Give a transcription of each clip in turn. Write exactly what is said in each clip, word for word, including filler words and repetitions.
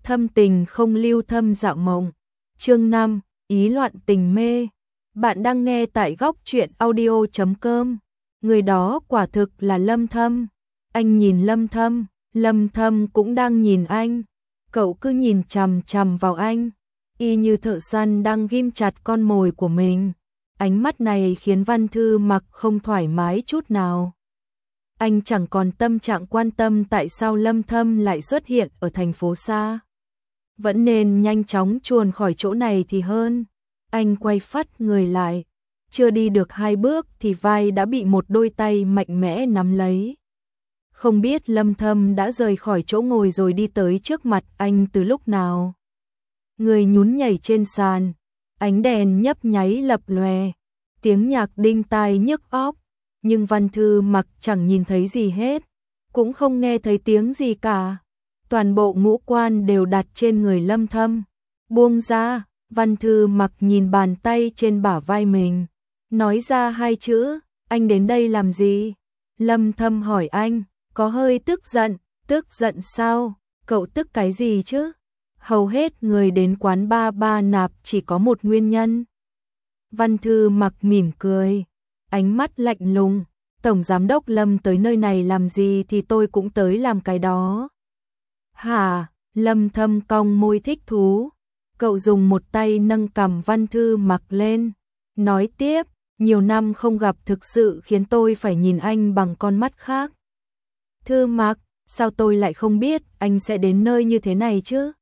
Thâm tình không lưu thâm dạo mộng. Chương năm, ý loạn tình mê. Bạn đang nghe tại góc truyện audio chấm com. Người đó quả thực là Lâm Thâm. Anh nhìn Lâm Thâm, Lâm Thâm cũng đang nhìn anh. Cậu cứ nhìn chằm chằm vào anh, y như thợ săn đang ghim chặt con mồi của mình. Ánh mắt này khiến Văn Thư Mặc không thoải mái chút nào. Anh chẳng còn tâm trạng quan tâm tại sao Lâm Thâm lại xuất hiện ở thành phố xa. Vẫn nên nhanh chóng chuồn khỏi chỗ này thì hơn. Anh quay phắt người lại, chưa đi được hai bước thì vai đã bị một đôi tay mạnh mẽ nắm lấy. Không biết Lâm Thâm đã rời khỏi chỗ ngồi rồi đi tới trước mặt anh từ lúc nào. Người nhún nhảy trên sàn, ánh đèn nhấp nháy lập lòe, tiếng nhạc đinh tai nhức óc, nhưng Văn Thư Mặc chẳng nhìn thấy gì hết, cũng không nghe thấy tiếng gì cả. Toàn bộ ngũ quan đều đặt trên người Lâm Thâm. Buông ra, Văn Thư Mặc nhìn bàn tay trên bả vai mình, nói ra hai chữ, anh đến đây làm gì? Lâm Thâm hỏi anh, có hơi tức giận, tức giận sao? Cậu tức cái gì chứ? Hầu hết người đến quán ba ba nạp chỉ có một nguyên nhân. Văn Thư Mặc mỉm cười, ánh mắt lạnh lùng, Tổng Giám đốc Lâm tới nơi này làm gì thì tôi cũng tới làm cái đó. Hả? Lâm Thâm cong môi thích thú. Cậu dùng một tay nâng cằm Văn Thư Mặc lên, nói tiếp, nhiều năm không gặp thực sự khiến tôi phải nhìn anh bằng con mắt khác. Thư Mặc, sao tôi lại không biết anh sẽ đến nơi như thế này chứ?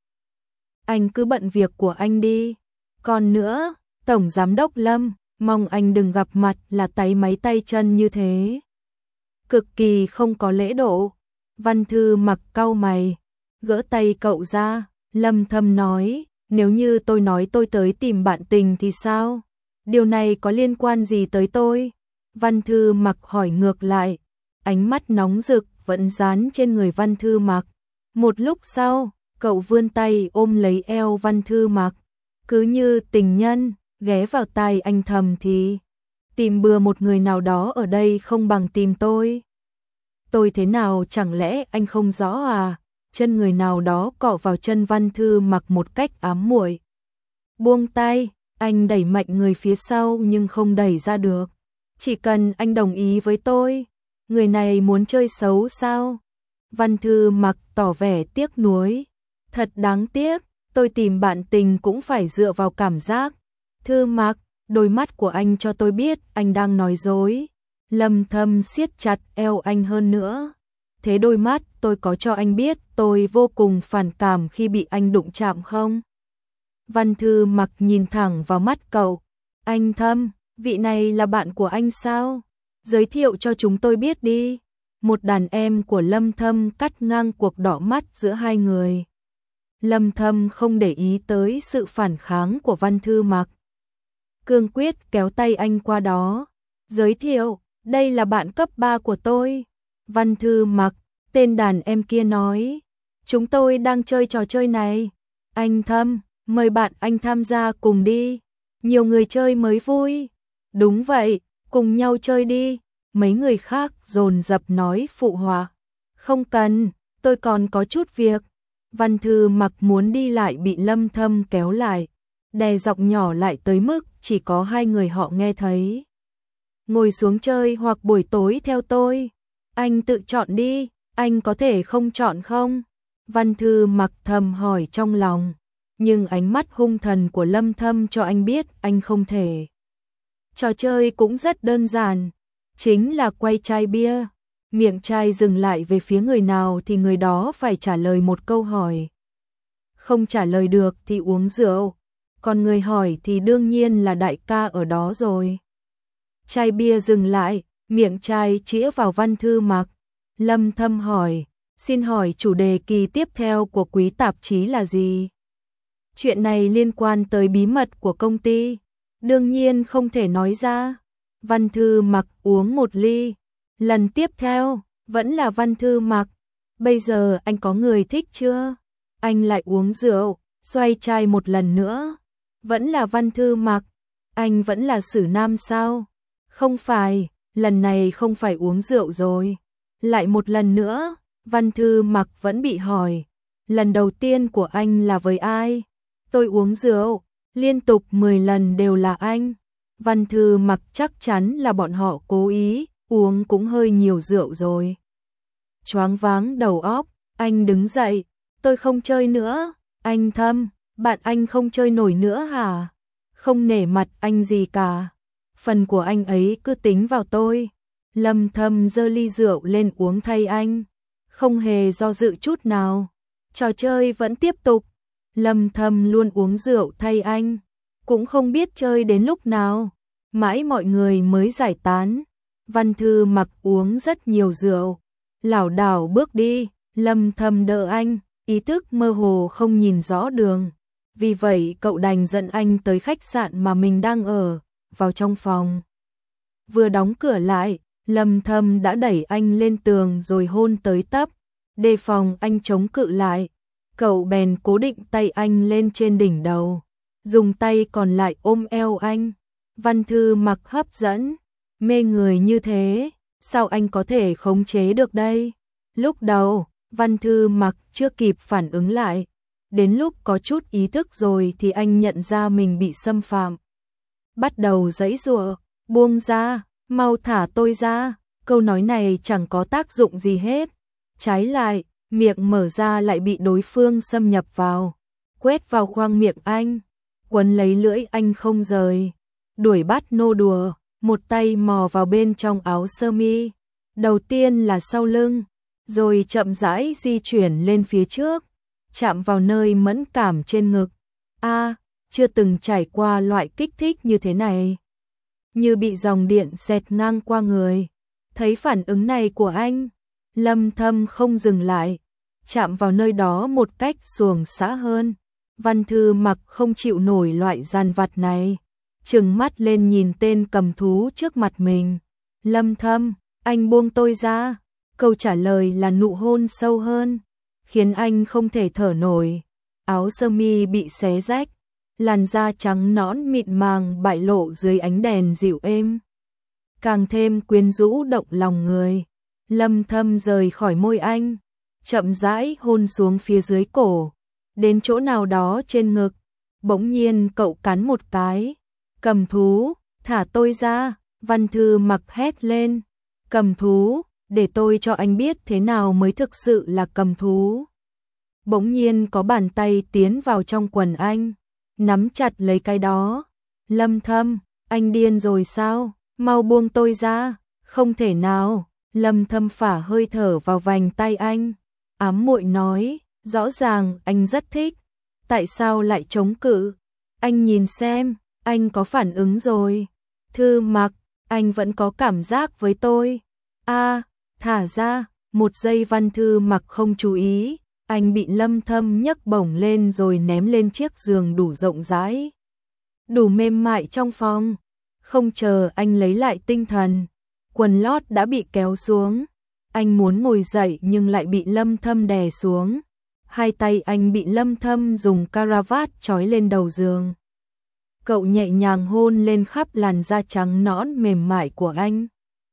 Anh cứ bận việc của anh đi. Còn nữa, Tổng Giám đốc Lâm, mong anh đừng gặp mặt là táy máy tay chân như thế. Cực kỳ không có lễ độ. Văn Thư Mặc cau mày, gỡ tay cậu ra. Lâm Thâm nói, nếu như tôi nói tôi tới tìm bạn tình thì sao? Điều này có liên quan gì tới tôi? Văn Thư Mặc hỏi ngược lại, ánh mắt nóng rực vẫn dán trên người Văn Thư Mặc. Một lúc sau, cậu vươn tay ôm lấy eo Văn Thư Mặc, cứ như tình nhân, ghé vào tai anh thầm thì, tìm bừa một người nào đó ở đây không bằng tìm tôi. Tôi thế nào chẳng lẽ anh không rõ à? Chân người nào đó cọ vào chân Văn Thư Mặc một cách ám muội. Buông tay, anh đẩy mạnh người phía sau nhưng không đẩy ra được. Chỉ cần anh đồng ý với tôi. Người này muốn chơi xấu sao? Văn Thư Mặc tỏ vẻ tiếc nuối. Thật đáng tiếc, tôi tìm bạn tình cũng phải dựa vào cảm giác. Thư Mặc, đôi mắt của anh cho tôi biết anh đang nói dối. Lâm Thâm siết chặt eo anh hơn nữa. Thế đôi mắt tôi có cho anh biết tôi vô cùng phản cảm khi bị anh đụng chạm không? Văn Thư Mặc nhìn thẳng vào mắt cậu. Anh Thâm, vị này là bạn của anh sao? Giới thiệu cho chúng tôi biết đi. Một đàn em của Lâm Thâm cắt ngang cuộc đỏ mắt giữa hai người. Lâm Thâm không để ý tới sự phản kháng của Văn Thư Mặc. Cương quyết kéo tay anh qua đó. Giới thiệu, đây là bạn cấp ba của tôi. Văn Thư Mặc, tên đàn em kia nói. Chúng tôi đang chơi trò chơi này. Anh Thâm, mời bạn anh tham gia cùng đi. Nhiều người chơi mới vui. Đúng vậy, cùng nhau chơi đi. Mấy người khác dồn dập nói phụ họa. Không cần, tôi còn có chút việc. Văn Thư Mặc muốn đi lại bị Lâm Thâm kéo lại, đè giọng nhỏ lại tới mức chỉ có hai người họ nghe thấy. Ngồi xuống chơi hoặc buổi tối theo tôi. Anh tự chọn đi, anh có thể không chọn không? Văn Thư Mặc thầm hỏi trong lòng, nhưng ánh mắt hung thần của Lâm Thâm cho anh biết anh không thể. Trò chơi cũng rất đơn giản, chính là quay chai bia. Miệng chai dừng lại về phía người nào thì người đó phải trả lời một câu hỏi. Không trả lời được thì uống rượu, còn người hỏi thì đương nhiên là đại ca ở đó rồi. Chai bia dừng lại, miệng chai chĩa vào Văn Thư Mặc. Lâm Thâm hỏi, xin hỏi chủ đề kỳ tiếp theo của quý tạp chí là gì? Chuyện này liên quan tới bí mật của công ty, đương nhiên không thể nói ra. Văn Thư Mặc uống một ly. Lần tiếp theo, vẫn là Văn Thư Mặc. Bây giờ anh có người thích chưa? Anh lại uống rượu, xoay chai một lần nữa. Vẫn là Văn Thư Mặc. Anh vẫn là Sử Nam sao? Không phải, lần này không phải uống rượu rồi. Lại một lần nữa, Văn Thư Mặc vẫn bị hỏi. Lần đầu tiên của anh là với ai? Tôi uống rượu, liên tục mười lần đều là anh. Văn Thư Mặc chắc chắn là bọn họ cố ý, uống cũng hơi nhiều rượu rồi. Choáng váng đầu óc, anh đứng dậy, tôi không chơi nữa. Anh Thâm, bạn anh không chơi nổi nữa hả? Không nể mặt anh gì cả. Phần của anh ấy cứ tính vào tôi. Lâm Thâm giơ ly rượu lên uống thay anh, không hề do dự chút nào. Trò chơi vẫn tiếp tục. Lâm Thâm luôn uống rượu thay anh, cũng không biết chơi đến lúc nào. Mãi mọi người mới giải tán. Văn Thư Mặc uống rất nhiều rượu, lảo đảo bước đi. Lâm Thâm đỡ anh, ý thức mơ hồ không nhìn rõ đường. Vì vậy cậu đành dẫn anh tới khách sạn mà mình đang ở, vào trong phòng. Vừa đóng cửa lại, Lâm Thâm đã đẩy anh lên tường rồi hôn tới tấp, đề phòng anh chống cự lại. Cậu bèn cố định tay anh lên trên đỉnh đầu, dùng tay còn lại ôm eo anh. Văn Thư Mặc hấp dẫn, mê người như thế, sao anh có thể khống chế được đây? Lúc đầu, Văn Thư Mặc chưa kịp phản ứng lại, đến lúc có chút ý thức rồi thì anh nhận ra mình bị xâm phạm. Bắt đầu giãy giụa, buông ra, mau thả tôi ra. Câu nói này chẳng có tác dụng gì hết. Trái lại, miệng mở ra lại bị đối phương xâm nhập vào, quét vào khoang miệng anh, quấn lấy lưỡi anh không rời, đuổi bắt nô đùa, một tay mò vào bên trong áo sơ mi, đầu tiên là sau lưng, rồi chậm rãi di chuyển lên phía trước, chạm vào nơi mẫn cảm trên ngực. A, à, chưa từng trải qua loại kích thích như thế này, như bị dòng điện xẹt ngang qua người. Thấy phản ứng này của anh, Lâm Thâm không dừng lại, chạm vào nơi đó một cách xuồng xã hơn. Văn Thư Mặc không chịu nổi loại gian vặt này, trừng mắt lên nhìn tên cầm thú trước mặt mình. Lâm Thâm, anh buông tôi ra. Câu trả lời là nụ hôn sâu hơn, khiến anh không thể thở nổi. Áo sơ mi bị xé rách, làn da trắng nõn mịn màng bại lộ dưới ánh đèn dịu êm, càng thêm quyến rũ động lòng người. Lâm Thâm rời khỏi môi anh, chậm rãi hôn xuống phía dưới cổ, đến chỗ nào đó trên ngực. Bỗng nhiên cậu cắn một cái. Cầm thú, thả tôi ra. Văn Thư Mặc hét lên. Cầm thú, để tôi cho anh biết thế nào mới thực sự là cầm thú. Bỗng nhiên có bàn tay tiến vào trong quần anh, nắm chặt lấy cái đó. Lâm Thâm, anh điên rồi sao? Mau buông tôi ra. Không thể nào. Lâm Thâm phả hơi thở vào vành tay anh, ám muội nói, rõ ràng anh rất thích, tại sao lại chống cự? Anh nhìn xem, anh có phản ứng rồi. Thư Mặc, anh vẫn có cảm giác với tôi. A, à, thả ra. Một giây Văn Thư Mặc không chú ý, anh bị Lâm Thâm nhấc bổng lên rồi ném lên chiếc giường đủ rộng rãi, đủ mềm mại trong phòng. Không chờ anh lấy lại tinh thần, quần lót đã bị kéo xuống. Anh muốn ngồi dậy nhưng lại bị Lâm Thâm đè xuống. Hai tay anh bị Lâm Thâm dùng caravat trói lên đầu giường. Cậu nhẹ nhàng hôn lên khắp làn da trắng nõn mềm mại của anh.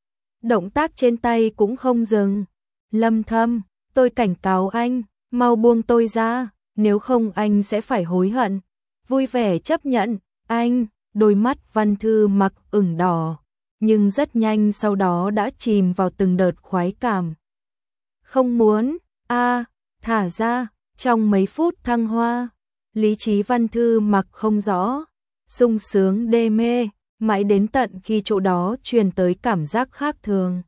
Động tác trên tay cũng không dừng. Lâm Thâm, tôi cảnh cáo anh, mau buông tôi ra, nếu không anh sẽ phải hối hận. Vui vẻ chấp nhận, anh. Đôi mắt Văn Thư Mặc ửng đỏ, nhưng rất nhanh sau đó đã chìm vào từng đợt khoái cảm. Không muốn, a, à, thả ra. Trong mấy phút thăng hoa, lý trí Văn Thư Mặc không rõ, sung sướng đê mê, mãi đến tận khi chỗ đó truyền tới cảm giác khác thường.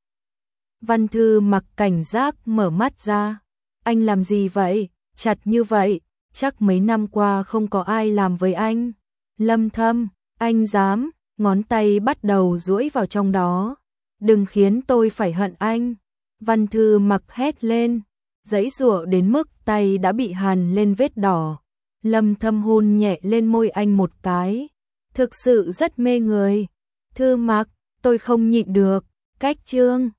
Văn Thư Mặc cảnh giác mở mắt ra. Anh làm gì vậy? Chặt như vậy, chắc mấy năm qua không có ai làm với anh. Lâm Thâm, anh dám? Ngón tay bắt đầu duỗi vào trong đó. Đừng khiến tôi phải hận anh. Văn Thư Mặc hét lên, giãy giụa đến mức tay đã bị hằn lên vết đỏ. Lâm Thâm hôn nhẹ lên môi anh một cái, thực sự rất mê người. Thư Mặc, tôi không nhịn được. Cách chương